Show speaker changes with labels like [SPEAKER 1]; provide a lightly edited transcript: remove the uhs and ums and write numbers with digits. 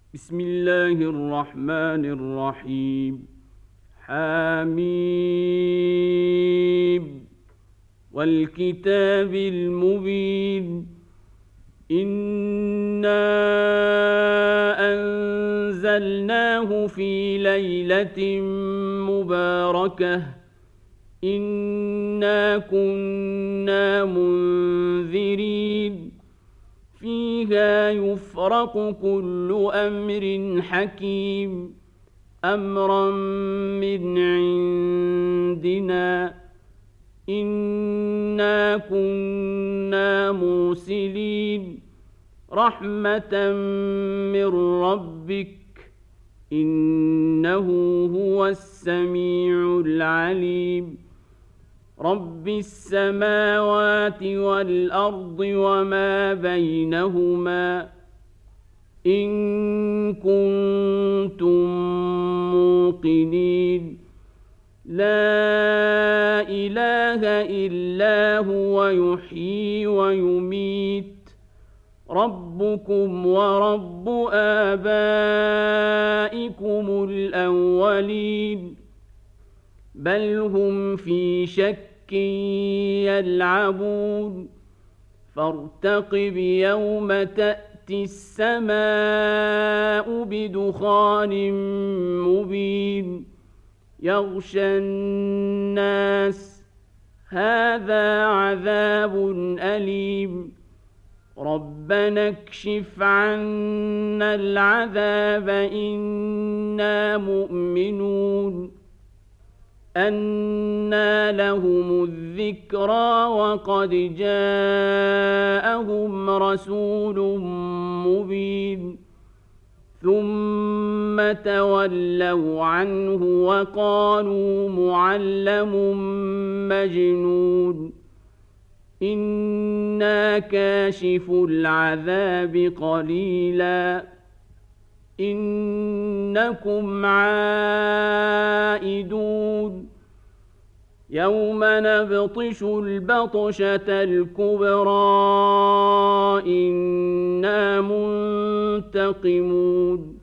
[SPEAKER 1] بسم الله الرحمن الرحيم. حميم والكتاب المبين. إنا أنزلناه في ليلة مباركة إنا كنا منذرين فيها يفرق كل أمر حكيم أمرا من عندنا إنا كنا مرسلين رحمة من ربك إنه هو السميع العليم رب السماوات والأرض وما بينهما إن كنتم موقنين لا إله إلا هو يحيي ويميت ربكم ورب آبائكم الأولين بل هم في شك يلعبون فارتقب يوم تأتي السماء بدخان مبين يغشى الناس هذا عذاب أليم ربنا اكشف عنا العذاب إنا مؤمنون أنى لهم الذكرى وقد جاءهم رسول مبين ثم تولوا عنه وقالوا معلم مجنون إنا كاشف العذاب قليلا إنكم عائدون يوم نبطش البطشة الكبرى إنا منتقمون